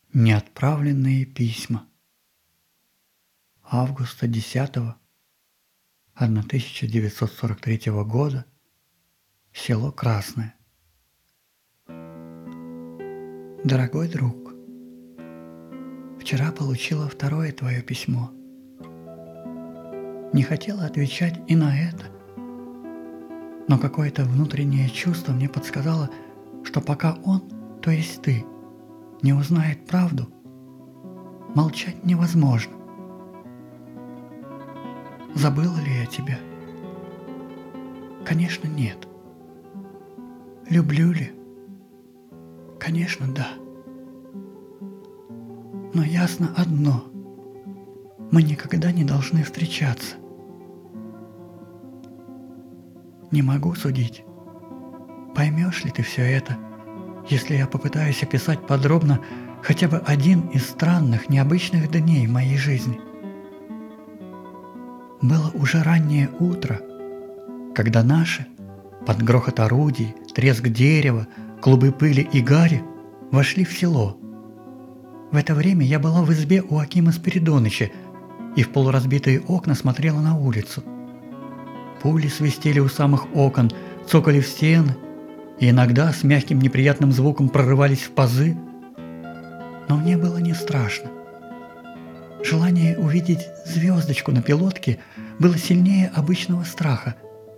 Неотправленные письма. Августа 10 1943 года. Село Красное. Дорогой друг, вчера получила второе твое письмо. Не хотела отвечать и на это, но какое-то внутреннее чувство мне подсказало, что пока он, то есть ты, не узнает правду, молчать невозможно. Забыла ли я тебя? Конечно, нет. Люблю ли? Конечно, да. Но ясно одно: мы никогда не должны встречаться. Не могу судить, поймешь ли ты все это, если я попытаюсь описать подробно хотя бы один из странных, необычных дней в моей жизни. Было уже раннее утро, когда наши, под грохот орудий, треск дерева, клубы пыли и гари, вошли в село. В это время я была в избе у Акима Спиридоныча и в полуразбитые окна смотрела на улицу. Пули свистели у самых окон, цокали в стены и иногда с мягким неприятным звуком прорывались в пазы. Но мне было не страшно. Желание увидеть звездочку на пилотке было сильнее обычного страха.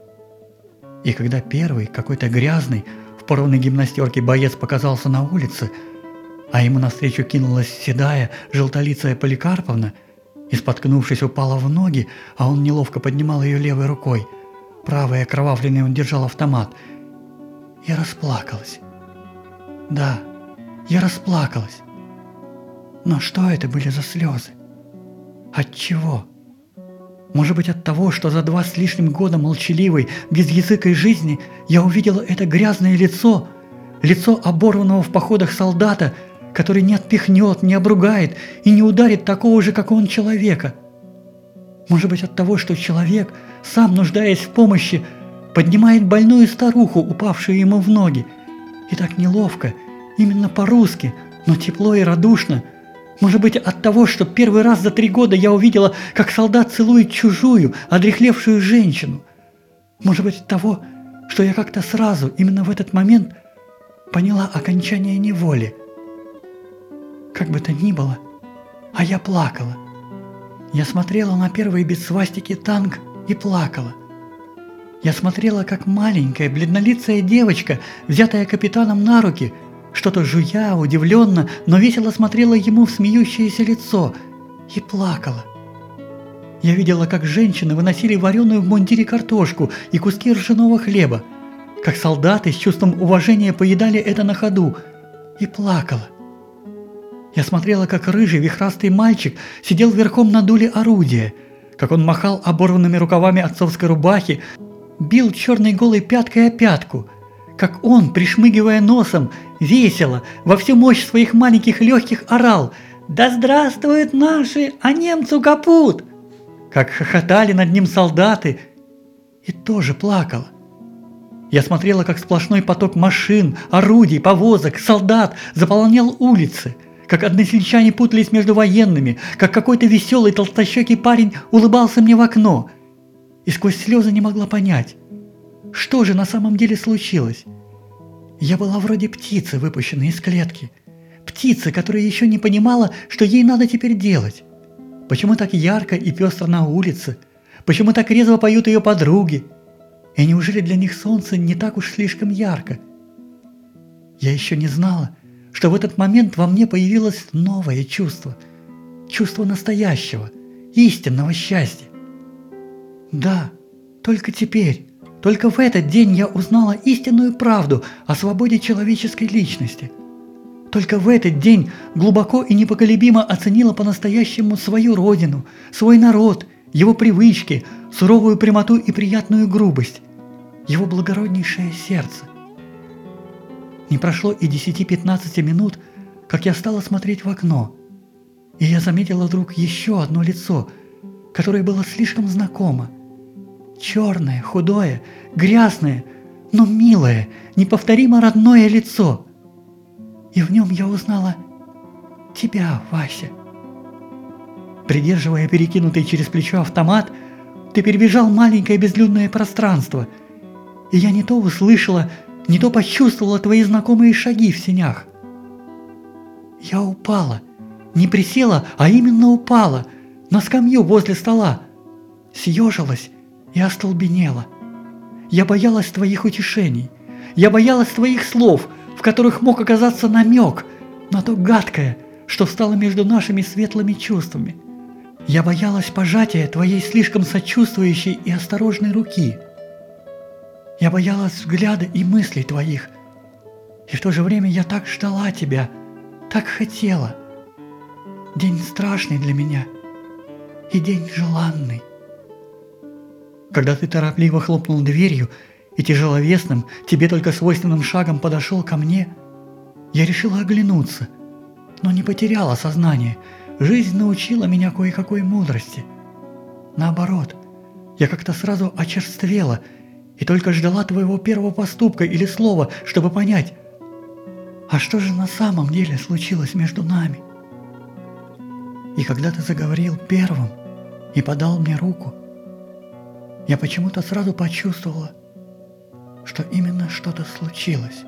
И когда первый, какой-то грязный, в порванной гимнастерке боец показался на улице, а ему навстречу кинулась седая, желтолицая Поликарповна и, споткнувшись, упала в ноги, а он неловко поднимал ее левой рукой, правой окровавленной он держал автомат, я расплакалась. Да, я расплакалась. Но что это были за слезы? От чего? Может быть, от того, что за 2 с лишним года молчаливой, безязыкой жизни я увидела это грязное лицо, лицо оборванного в походах солдата, который не отпихнет, не обругает и не ударит такого же, как он, человека. Может быть, от того, что человек, сам нуждаясь в помощи, поднимает больную старуху, упавшую ему в ноги, и так неловко, именно по-русски, но тепло и радушно. Может быть, от того, что первый раз за 3 года я увидела, как солдат целует чужую, одряхлевшую женщину. Может быть, от того, что я как-то сразу, именно в этот момент, поняла окончание неволи. Как бы то ни было, а я плакала. Я смотрела на первый без свастики танк и плакала. Я смотрела, как маленькая, бледнолицая девочка, взятая капитаном на руки, что-то жуя, удивленно, но весело смотрела ему в смеющееся лицо и плакала. Я видела, как женщины выносили вареную в мундире картошку и куски ржаного хлеба, как солдаты с чувством уважения поедали это на ходу, и плакала. Я смотрела, как рыжий вихрастый мальчик сидел верхом на дуле орудия, как он махал оборванными рукавами отцовской рубахи, бил черной голой пяткой о пятку, как он, пришмыгивая носом, весело, во всю мощь своих маленьких легких орал: «Да здравствуют наши, а немцу капут!» Как хохотали над ним солдаты, и тоже плакала. Я смотрела, как сплошной поток машин, орудий, повозок, солдат заполнял улицы, как односельчане путались между военными, как какой-то веселый толстощекий парень улыбался мне в окно, и сквозь слезы не могла понять, что же на самом деле случилось. Я была вроде птицы, выпущенной из клетки. Птицы, которая еще не понимала, что ей надо теперь делать. Почему так ярко и пестро на улице? Почему так резво поют ее подруги? И неужели для них солнце не так уж слишком ярко? Я еще не знала, что в этот момент во мне появилось новое чувство. Чувство настоящего, истинного счастья. Да, только теперь, только в этот день я узнала истинную правду о свободе человеческой личности. Только в этот день глубоко и непоколебимо оценила по-настоящему свою родину, свой народ, его привычки, суровую прямоту и приятную грубость, его благороднейшее сердце. Не прошло и 10-15 минут, как я стала смотреть в окно, и я заметила вдруг еще одно лицо, которое было слишком знакомо. Черное, худое, грязное, но милое, неповторимо родное лицо. И в нем я узнала тебя, Вася». Придерживая перекинутый через плечо автомат, ты перебежал маленькое безлюдное пространство, и я не то услышала, не то почувствовала твои знакомые шаги в сенях. Я упала, не присела, а именно упала, на скамью возле стола, съежилась и остолбенела. Я боялась твоих утешений, я боялась твоих слов, в которых мог оказаться намек на то гадкое, что стало между нашими светлыми чувствами. Я боялась пожатия твоей слишком сочувствующей и осторожной руки. Я боялась взгляда и мыслей твоих. И в то же время я так ждала тебя, так хотела. День страшный для меня и день желанный. Когда ты торопливо хлопнул дверью и тяжеловесным, тебе только свойственным шагом подошел ко мне, я решила оглянуться, но не потеряла сознание. Жизнь научила меня кое-какой мудрости. Наоборот, я как-то сразу очерствела и только ждала твоего первого поступка или слова, чтобы понять, а что же на самом деле случилось между нами. И когда ты заговорил первым и подал мне руку, я почему-то сразу почувствовала, что именно что-то случилось.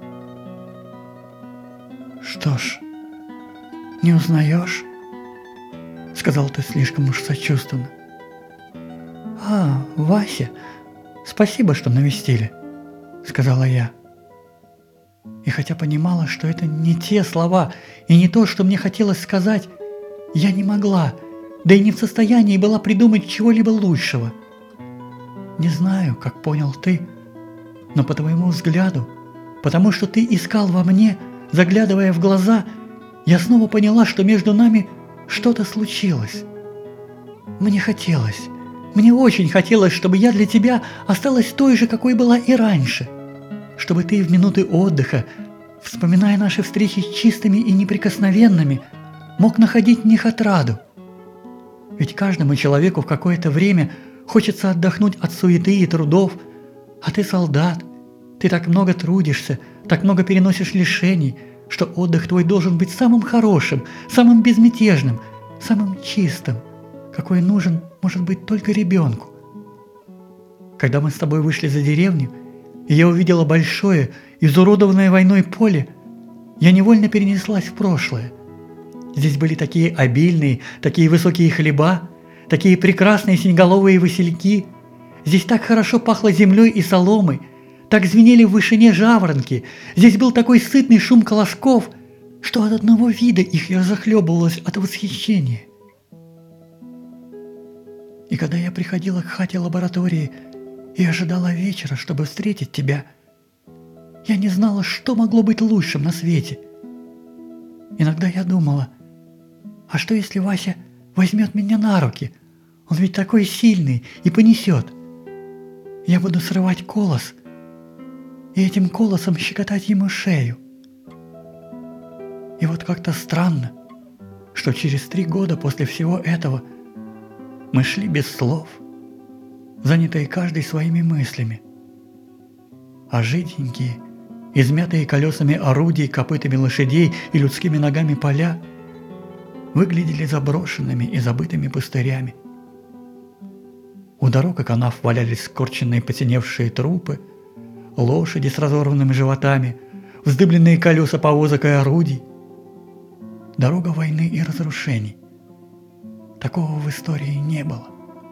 «Что ж, не узнаешь?» — сказал ты слишком уж сочувственно. «А, Вася, спасибо, что навестили», — сказала я. И хотя понимала, что это не те слова и не то, что мне хотелось сказать, я не могла, да и не в состоянии была придумать чего-либо лучшего. Не знаю, как понял ты, но по твоему взгляду, потому что ты искал во мне, заглядывая в глаза, я снова поняла, что между нами что-то случилось. Мне очень хотелось, чтобы я для тебя осталась той же, какой была и раньше, чтобы ты в минуты отдыха, вспоминая наши встречи чистыми и неприкосновенными, мог находить в них отраду. Ведь каждому человеку в какое-то время хочется отдохнуть от суеты и трудов, а ты солдат, ты так много трудишься, так много переносишь лишений, что отдых твой должен быть самым хорошим, самым безмятежным, самым чистым, какой нужен, может быть, только ребенку. Когда мы с тобой вышли за деревню, и я увидела большое, изуродованное войной поле, я невольно перенеслась в прошлое. Здесь были такие обильные, такие высокие хлеба, такие прекрасные синеголовые васильки. Здесь так хорошо пахло землей и соломой, так звенели в вышине жаворонки. Здесь был такой сытный шум колосков, что от одного вида их я захлебывалась от восхищения. И когда я приходила к хате лаборатории и ожидала вечера, чтобы встретить тебя, я не знала, что могло быть лучшим на свете. Иногда я думала, а что если Вася возьмет меня на руки? Он ведь такой сильный и понесет. Я буду срывать колос и этим колосом щекотать ему шею. И вот как-то странно, что через 3 года после всего этого мы шли без слов, занятые каждый своими мыслями. А жиденькие, измятые колесами орудий, копытами лошадей и людскими ногами поля выглядели заброшенными и забытыми пустырями. У дорог и канав валялись скорченные посиневшие трупы, лошади с разорванными животами, вздыбленные колеса повозок и орудий. Дорога войны и разрушений. Такого в истории не было.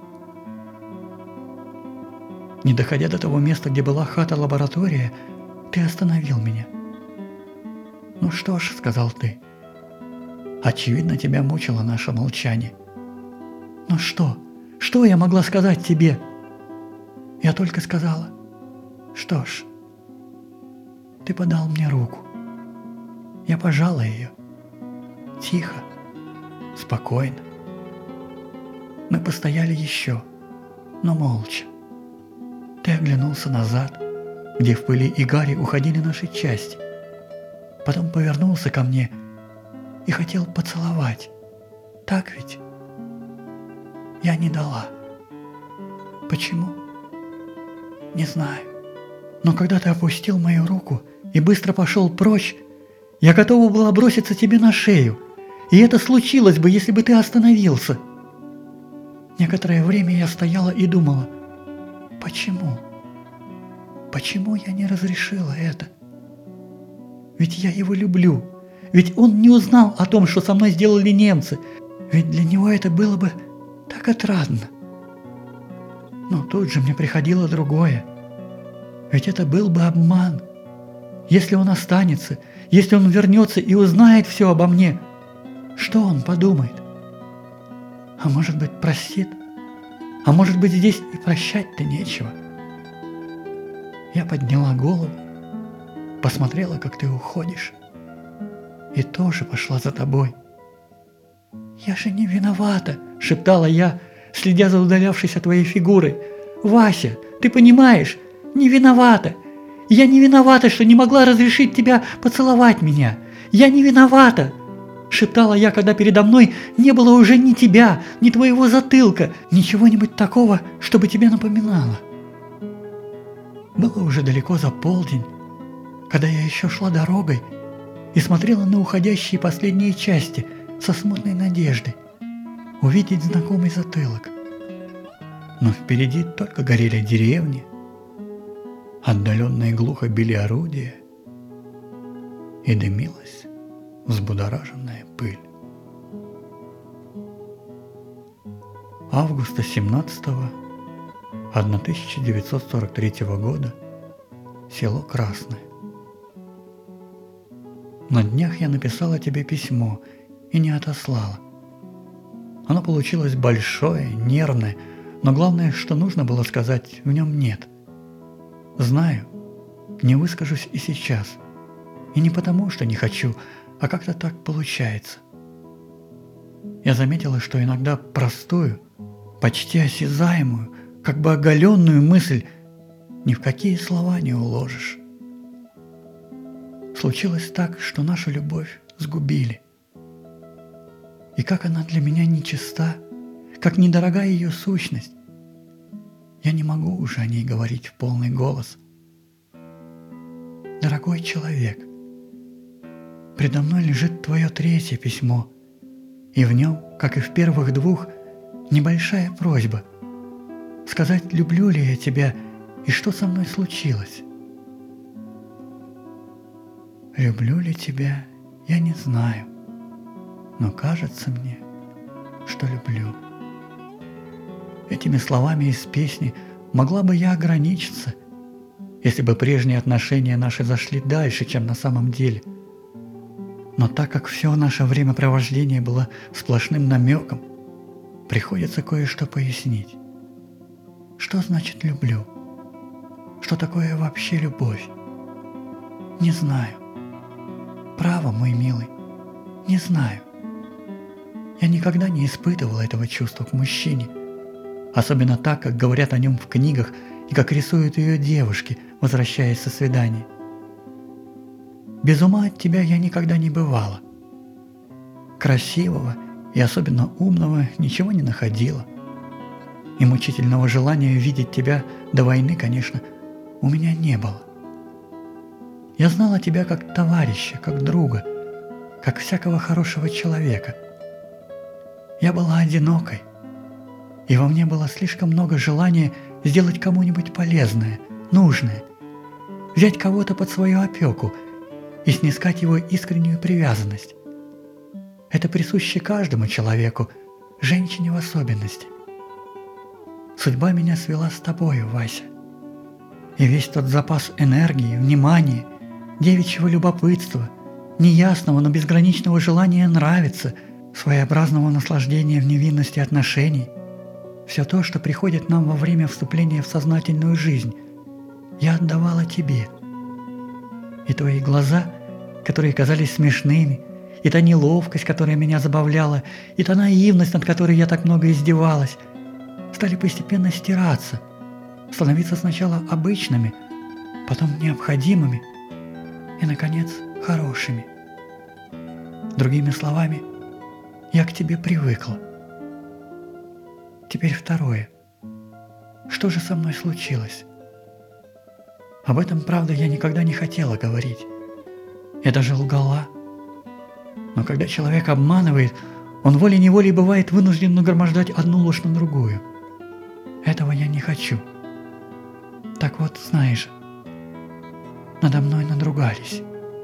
Не доходя до того места, где была хата-лаборатория, ты остановил меня. «Ну что ж», — сказал ты, — «очевидно, тебя мучило наше молчание». «Ну что? Что я могла сказать тебе?» Я только сказала: «Что ж». Ты подал мне руку. Я пожала ее. Тихо, спокойно. Мы постояли еще, но молча. Ты оглянулся назад, где в пыли и гаре уходили наши части. Потом повернулся ко мне и хотел поцеловать. Так ведь? Я не дала. Почему? Не знаю. Но когда ты опустил мою руку и быстро пошел прочь, я готова была броситься тебе на шею. И это случилось бы, если бы ты остановился. Некоторое время я стояла и думала, почему? Почему я не разрешила это? Ведь я его люблю. Ведь он не узнал о том, что со мной сделали немцы. Ведь для него это было бы так отрадно. Но тут же мне приходило другое. Ведь это был бы обман. Если он останется, если он вернется и узнает все обо мне, что он подумает? А может быть, простит? А может быть, здесь и прощать-то нечего? Я подняла голову, посмотрела, как ты уходишь, и тоже пошла за тобой. «Я же не виновата», — шептала я, следя за удалявшейся твоей фигурой. «Вася, ты понимаешь, не виновата. Я не виновата, что не могла разрешить тебя поцеловать меня. Я не виновата», — шептала я, когда передо мной не было уже ни тебя, ни твоего затылка, ничего-нибудь такого, чтобы тебе напоминало. Было уже далеко за полдень, когда я еще шла дорогой и смотрела на уходящие последние части со смутной надеждой увидеть знакомый затылок. Но впереди только горели деревни, отдаленно и глухо били орудия, и дымилась взбудораженная пыль. Августа 17-го 1943 года, село Красное. На днях я написала тебе письмо и не отослала. Оно получилось большое, нервное, но главное, что нужно было сказать, в нем нет. Знаю, не выскажусь и сейчас. И не потому, что не хочу, а как-то так получается. Я заметила, что иногда простую, почти осязаемую, как бы оголенную мысль ни в какие слова не уложишь. Случилось так, что нашу любовь сгубили. И как она для меня нечиста, как недорога ее сущность. Я не могу уже о ней говорить в полный голос. Дорогой человек, предо мной лежит твое третье письмо, и в нем, как и в первых двух, небольшая просьба сказать, люблю ли я тебя и что со мной случилось. Люблю ли тебя, я не знаю, но кажется мне, что люблю. Этими словами из песни могла бы я ограничиться, если бы прежние отношения наши зашли дальше, чем на самом деле. Но так как все наше времяпровождение было сплошным намеком, приходится кое-что пояснить. Что значит «люблю»? Что такое вообще любовь? Не знаю. Право, мой милый, не знаю. Я никогда не испытывала этого чувства к мужчине, особенно так, как говорят о нем в книгах и как рисуют ее девушки, возвращаясь со свидания. Без ума от тебя я никогда не бывала. Красивого и особенно умного ничего не находила. И мучительного желания видеть тебя до войны, конечно, у меня не было. Я знала тебя как товарища, как друга, как всякого хорошего человека. Я была одинокой, и во мне было слишком много желания сделать кому-нибудь полезное, нужное, взять кого-то под свою опеку и снискать его искреннюю привязанность. Это присуще каждому человеку, женщине в особенности. Судьба меня свела с тобою, Вася. И весь тот запас энергии, внимания, девичьего любопытства, неясного, но безграничного желания нравиться, своеобразного наслаждения в невинности отношений, все то, что приходит нам во время вступления в сознательную жизнь, я отдавала тебе. И твои глаза, которые казались смешными, и та неловкость, которая меня забавляла, и та наивность, над которой я так много издевалась, стали постепенно стираться, становиться сначала обычными, потом необходимыми и, наконец, хорошими. Другими словами, я к тебе привыкла. Теперь второе. Что же со мной случилось? Об этом, правда, я никогда не хотела говорить. Я даже лгала. Но когда человек обманывает, он волей-неволей бывает вынужден нагромождать одну ложь на другую. Этого я не хочу. Так вот, знаешь, надо мной надругались.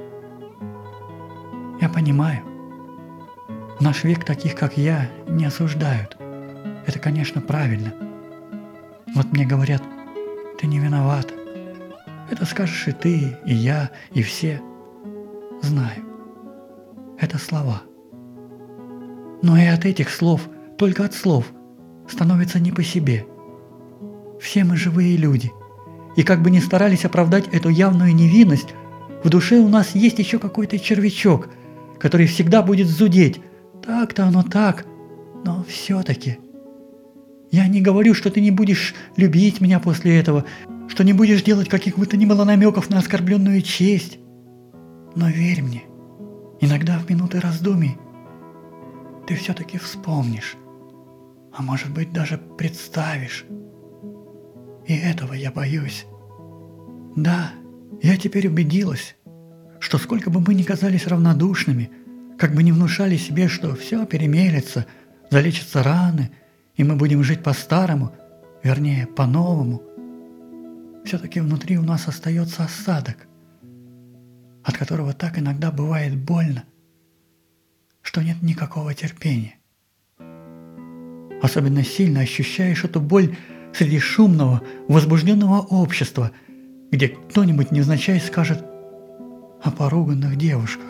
Я понимаю, в наш век таких, как я, не осуждают. Это, конечно, правильно. Вот мне говорят, ты не виноват. Это скажешь и ты, и я, и все. Знаю. Это слова. Но и от этих слов, только от слов, становится не по себе. Все мы живые люди. И как бы ни старались оправдать эту явную невинность, в душе у нас есть еще какой-то червячок, который всегда будет зудеть. Так-то оно так, но все-таки. Я не говорю, что ты не будешь любить меня после этого, что не будешь делать каких бы то ни было намеков на оскорбленную честь. Но верь мне, иногда в минуты раздумий ты все-таки вспомнишь, а может быть даже представишь. И этого я боюсь. Да, я теперь убедилась, что сколько бы мы ни казались равнодушными, как бы ни внушали себе, что все перемелется, залечатся раны, и мы будем жить по-старому, вернее, по-новому, все-таки внутри у нас остается осадок, от которого так иногда бывает больно, что нет никакого терпения. Особенно сильно ощущаешь эту боль среди шумного, возбужденного общества, где кто-нибудь невзначай скажет о поруганных девушках.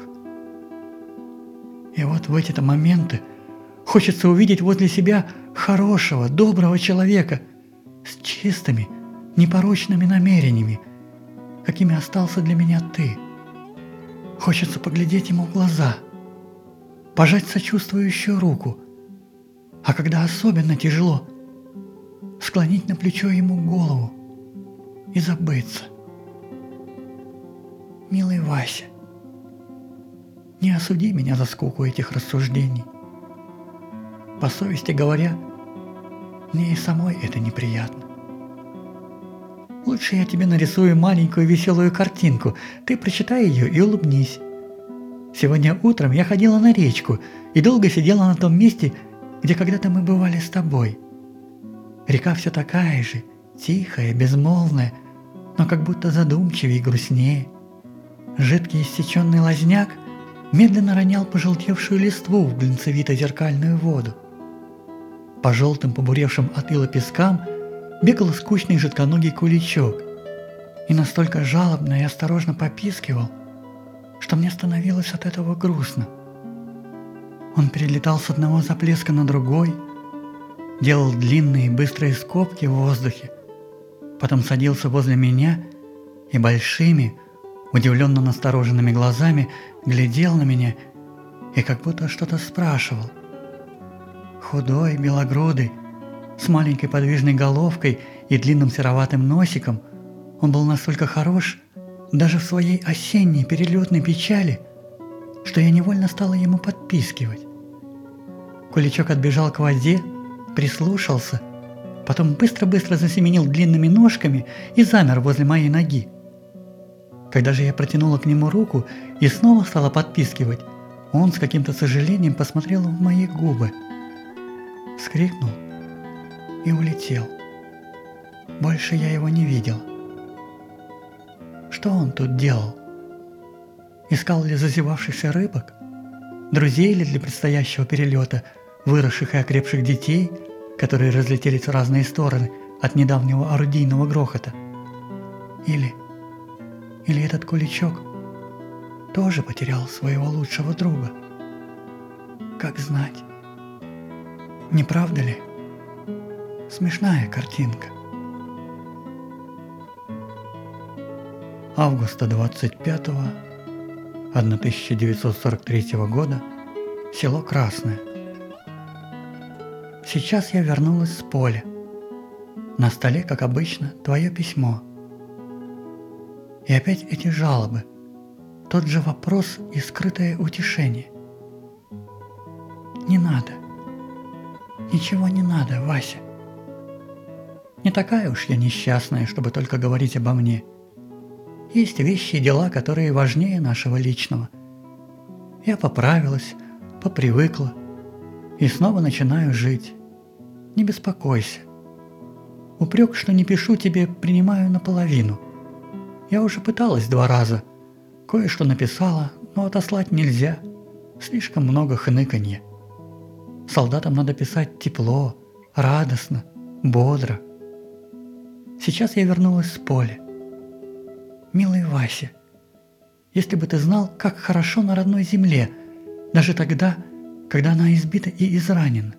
И вот в эти-то моменты хочется увидеть возле себя хорошего, доброго человека с чистыми, непорочными намерениями, какими остался для меня ты. Хочется поглядеть ему в глаза, пожать сочувствующую руку, а когда особенно тяжело, склонить на плечо ему голову и забыться. Милый Вася, не осуди меня за скуку этих рассуждений. По совести говоря, мне и самой это неприятно. Лучше я тебе нарисую маленькую веселую картинку, ты прочитай ее и улыбнись. Сегодня утром я ходила на речку и долго сидела на том месте, где когда-то мы бывали с тобой. Река все такая же, тихая, безмолвная, но как будто задумчивее и грустнее. Жидкий иссеченный лозняк медленно ронял пожелтевшую листву в глинцевито-зеркальную воду. По желтым побуревшим от ила пескам бегал скучный жидконогий куличок и настолько жалобно и осторожно попискивал, что мне становилось от этого грустно. Он перелетал с одного заплеска на другой, делал длинные быстрые скобки в воздухе, потом садился возле меня и большими, удивленно настороженными глазами глядел на меня и как будто что-то спрашивал. Худой, белогрудый, с маленькой подвижной головкой и длинным сероватым носиком, он был настолько хорош даже в своей осенней перелетной печали, что я невольно стала ему подпискивать. Куличок отбежал к воде, прислушался, потом быстро-быстро засеменил длинными ножками и замер возле моей ноги. Когда же я протянула к нему руку и снова стала подпискивать, он с каким-то сожалением посмотрел в мои губы, вскрикнул и улетел. Больше я его не видел. Что он тут делал? Искал ли зазевавшихся рыбок? Друзей ли для предстоящего перелета, выросших и окрепших детей, которые разлетелись в разные стороны от недавнего орудийного грохота? Или этот куличок тоже потерял своего лучшего друга? Как знать? Не правда ли? Смешная картинка. Августа 25-го 1943 года, село Красное. Сейчас я вернулась с поля. На столе, как обычно, твое письмо. И опять эти жалобы, тот же вопрос и скрытое утешение. Не надо. Ничего не надо, Вася. Не такая уж я несчастная, чтобы только говорить обо мне. Есть вещи и дела, которые важнее нашего личного. Я поправилась, попривыкла и снова начинаю жить. Не беспокойся. Упрек, что не пишу тебе, принимаю наполовину. Я уже пыталась 2 раза. Кое-что написала, но отослать нельзя. Слишком много хныканья. Солдатам надо писать тепло, радостно, бодро. Сейчас я вернулась с поля. Милый Вася, если бы ты знал, как хорошо на родной земле, даже тогда, когда она избита и изранена.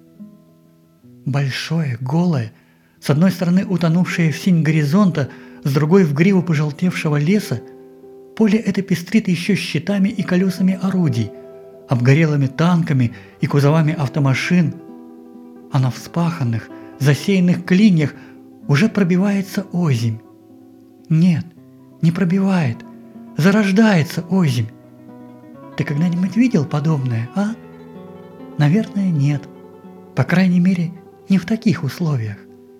Большое, голое, с одной стороны утонувшее в синь горизонта, с другой в гриву пожелтевшего леса, поле это пестрит еще щитами и колесами орудий, обгорелыми танками и кузовами автомашин, а на вспаханных, засеянных клиньях уже пробивается озимь. Нет, не пробивает, зарождается озимь. Ты когда-нибудь видел подобное, а? Наверное, нет. По крайней мере, не в таких условиях.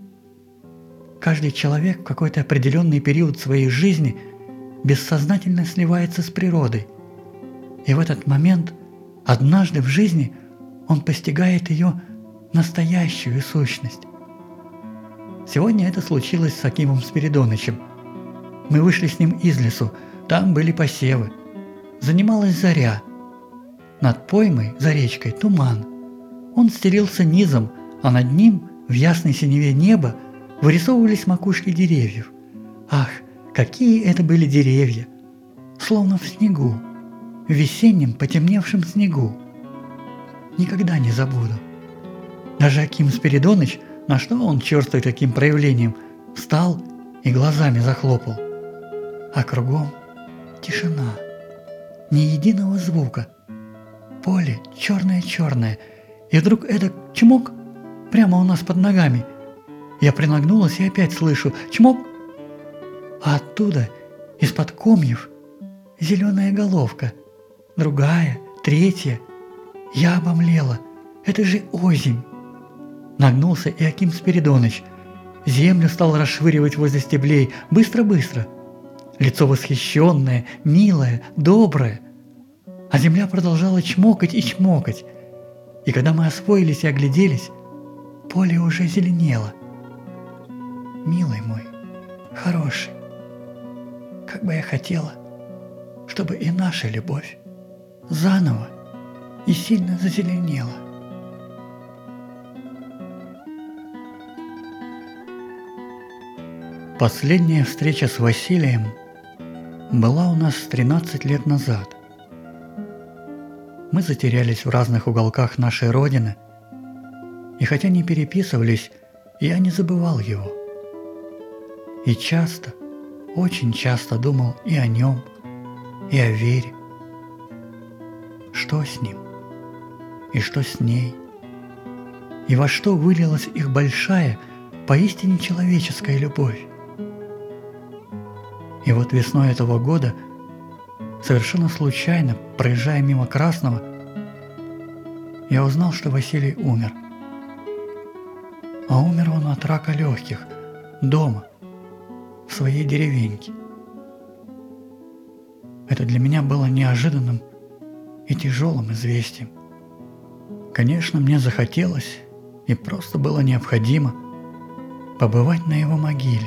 Каждый человек в какой-то определенный период своей жизни бессознательно сливается с природой. И в этот момент, однажды в жизни, он постигает ее настоящую сущность. Сегодня это случилось с Акимом Спиридонычем. Мы вышли с ним из лесу, там были посевы. Занималась заря. Над поймой, за речкой, туман. Он стелился низом, а над ним, в ясной синеве неба, вырисовывались макушки деревьев. Ах, какие это были деревья! Словно в снегу, в весеннем потемневшем снегу. Никогда не забуду. Даже Аким Спиридоныч, на что он черствый таким проявлением, встал и глазами захлопал. А кругом тишина, ни единого звука. Поле черное-черное, и вдруг это чмок прямо у нас под ногами. Я принагнулась и опять слышу чмок, а оттуда, из-под комьев, зеленая головка, другая, третья. Я обомлела, это же озимь. Нагнулся и Аким Спиридоныч. Землю стал расшвыривать возле стеблей, быстро-быстро. Лицо восхищенное, милое, доброе. А земля продолжала чмокать и чмокать. И когда мы освоились и огляделись, поле уже зеленело. Милый мой, хороший, как бы я хотела, чтобы и наша любовь заново и сильно зазеленела. Последняя встреча с Василием была у нас 13 лет назад. Мы затерялись в разных уголках нашей Родины, и хотя не переписывались, я не забывал его. И часто, очень часто думал и о нем, и о Вере. Что с ним? И что с ней? И во что вылилась их большая, поистине человеческая любовь? И вот весной этого года, совершенно случайно, проезжая мимо Красного, я узнал, что Василий умер. А умер он от рака легких, дома, в своей деревеньке. Это для меня было неожиданным и тяжелым известием. Конечно, мне захотелось и просто было необходимо побывать на его могиле.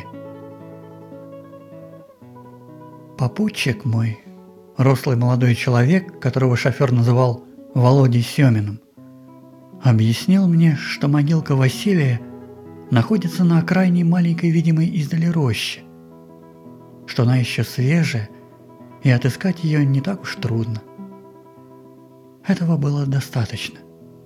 Попутчик мой, рослый молодой человек, которого шофер называл Володей Семиным, объяснил мне, что могилка Василия находится на окраине маленькой видимой издали рощи, что она еще свежая, и отыскать ее не так уж трудно. Этого было достаточно.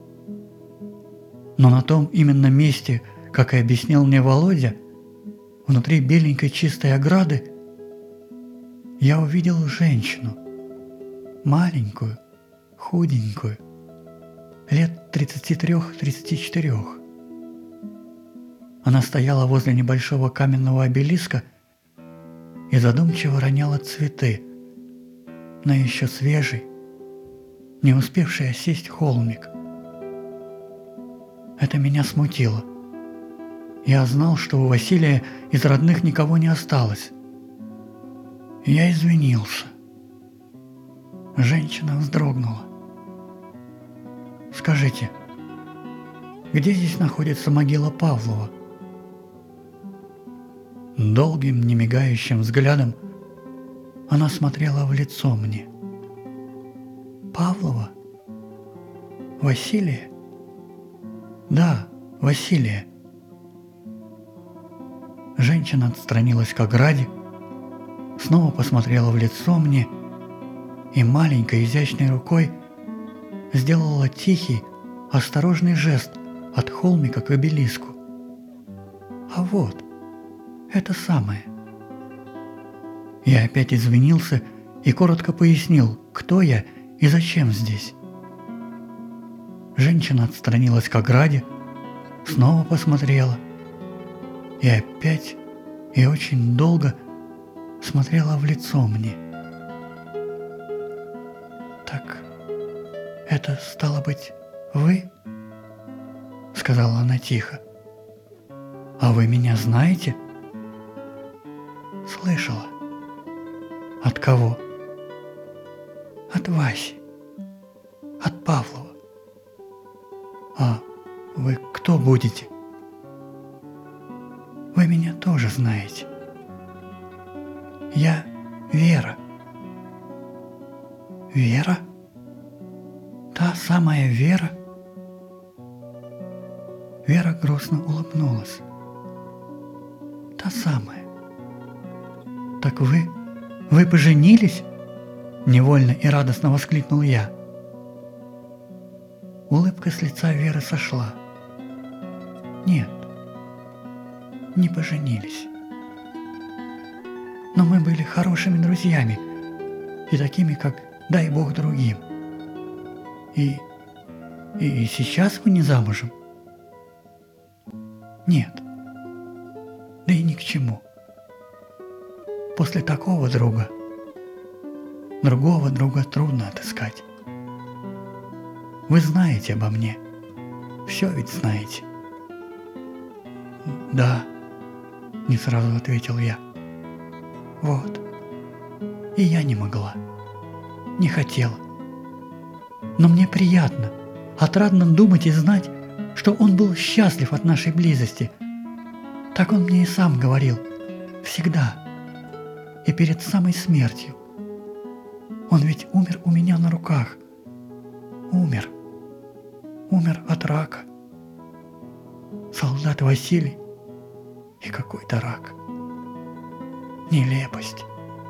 Но на том именно месте, как и объяснил мне Володя, внутри беленькой чистой ограды, я увидел женщину, маленькую, худенькую, лет 33-34. Она стояла возле небольшого каменного обелиска и задумчиво роняла цветы на еще свежий, не успевший осесть холмик. Это меня смутило. Я знал, что у Василия из родных никого не осталось. Я извинился. Женщина вздрогнула. скажите, где здесь находится могила Павлова?» Долгим, немигающим взглядом она смотрела в лицо мне. «Павлова? Василия?» «Да, Василия». Женщина отстранилась к ограде, снова посмотрела в лицо мне и маленькой изящной рукой сделала тихий, осторожный жест от холмика к обелиску. «А вот, это самое». Я опять извинился и коротко пояснил, кто я и зачем здесь. Женщина отстранилась к ограде, снова посмотрела и опять и очень долго смотрела в лицо мне. «Так это, стало быть, вы?» — сказала она тихо. «А вы меня знаете?» «Слышала». «От кого?» «От Васи. От Павлова». «А вы кто будете?» «Вы меня тоже знаете. Я Вера». «Вера? Та самая Вера?» Вера грустно улыбнулась. «Та самая». «Так вы поженились?» Невольно и радостно воскликнул я. Улыбка с лица Веры сошла. «Нет, не поженились. Но мы были хорошими друзьями и такими, как дай Бог другим. И сейчас вы не замужем?» «Нет, да и ни к чему. После такого друга другого друга трудно отыскать. Вы знаете обо мне, все ведь знаете». «Да», — не сразу ответил я. «Вот, и я не могла, не хотела. Но мне приятно, отрадно думать и знать, что он был счастлив от нашей близости. Так он мне и сам говорил, всегда, и перед самой смертью. Он ведь умер у меня на руках. Умер от рака. Солдат Василий и какой-то рак. Нелепость.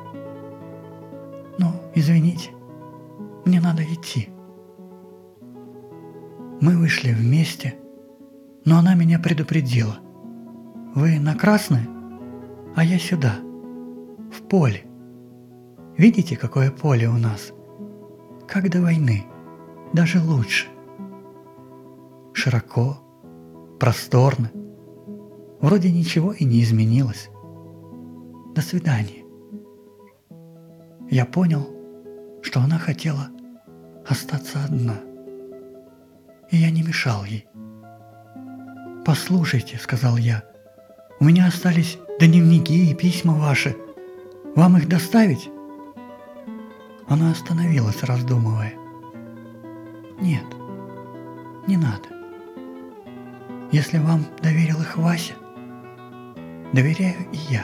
Ну, извините, мне надо идти». Мы вышли вместе, но она меня предупредила. «Вы на Красное, а я сюда, в поле. Видите, какое поле у нас? Как до войны, даже лучше. Широко, просторно. Вроде ничего и не изменилось. До свидания». Я понял, что она хотела остаться одна, и я не мешал ей. «Послушайте», — сказал я, — «у меня остались дневники и письма ваши. Вам их доставить?» Она остановилась, раздумывая. «Нет, не надо. Если вам доверил их Вася, доверяю и я.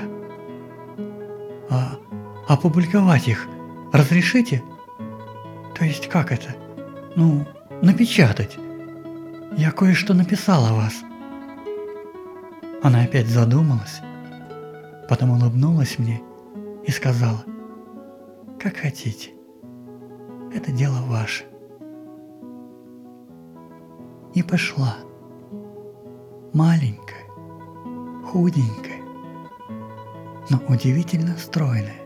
А опубликовать их разрешите? То есть как это? Ну, напечатать. Я кое-что написала о вас». Она опять задумалась, потом улыбнулась мне и сказала: «Как хотите, это дело ваше». И пошла. Маленькая, худенькая, но удивительно стройная.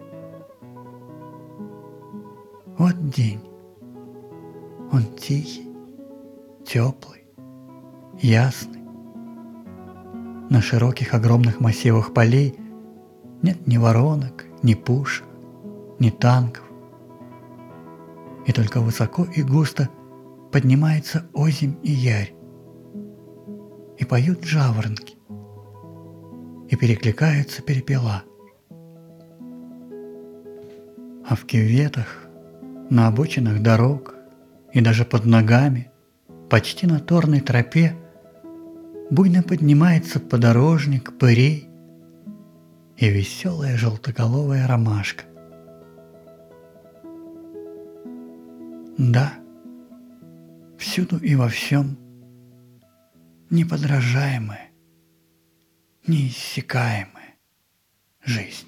Вот день. Он тихий, теплый, ясный. На широких огромных массивах полей нет ни воронок, ни пушек, ни танков. И только высоко и густо поднимается озимь и ярь. И поют жаворонки, и перекликаются перепела. А в кюветах, на обочинах дорог и даже под ногами почти на торной тропе буйно поднимается подорожник, пырей и веселая желтоголовая ромашка. Да, всюду и во всем неподражаемая, неиссякаемая жизнь.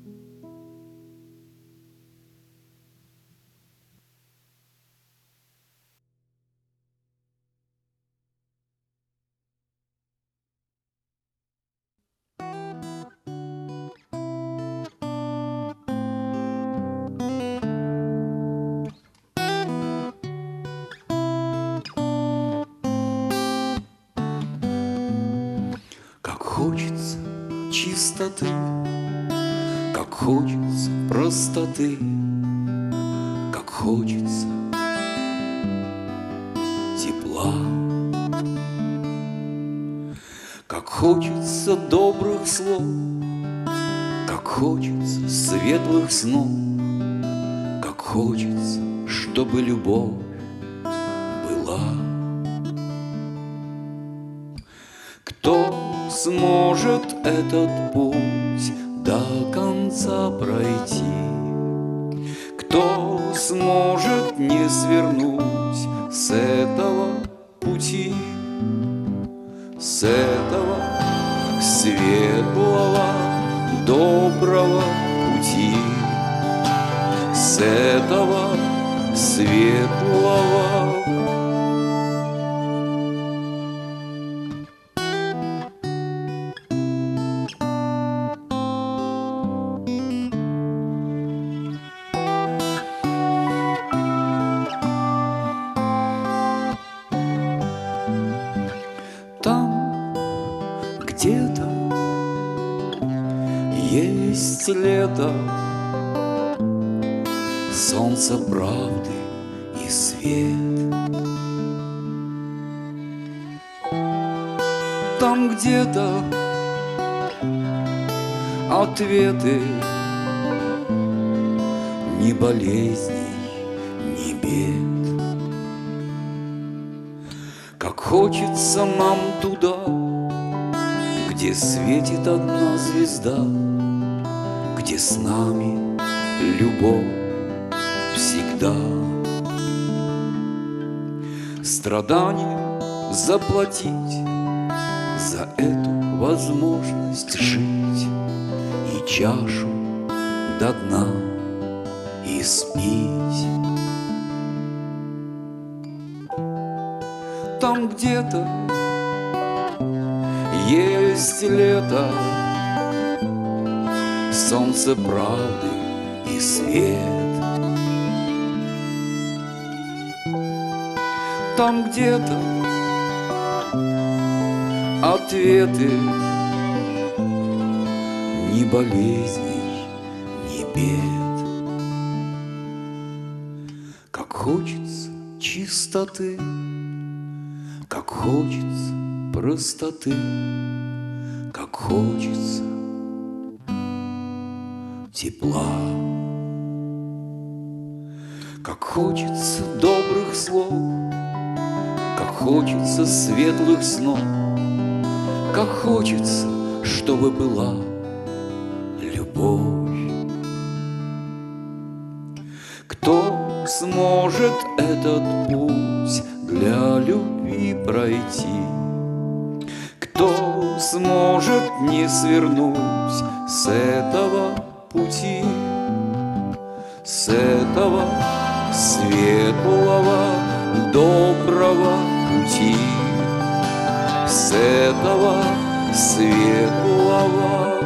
Как хочется чистоты, как хочется простоты, как хочется тепла, как хочется добрых слов, как хочется светлых снов, как хочется, чтобы любовь была. Кто сможет этот путь до конца пройти? Кто сможет не свернуть с этого пути, с этого светлого, доброго пути, с этого светлого? Где-то есть лето, солнце правды и свет. Там где-то ответы ни болезней, ни бед. Как хочется нам туда, где светит одна звезда, где с нами любовь всегда. Страдания заплатить за эту возможность жить и чашу до дна испить. Там где-то есть лето, солнце правды и свет. Там где-то ответы ни болезней, ни бед. Как хочется чистоты, как хочется простоты, как хочется тепла, как хочется добрых слов, как хочется светлых снов, как хочется, чтобы была любовь. Кто сможет этот путь для любви пройти? Кто сможет не свернуть с этого пути, с этого светлого, доброго пути, с этого светлого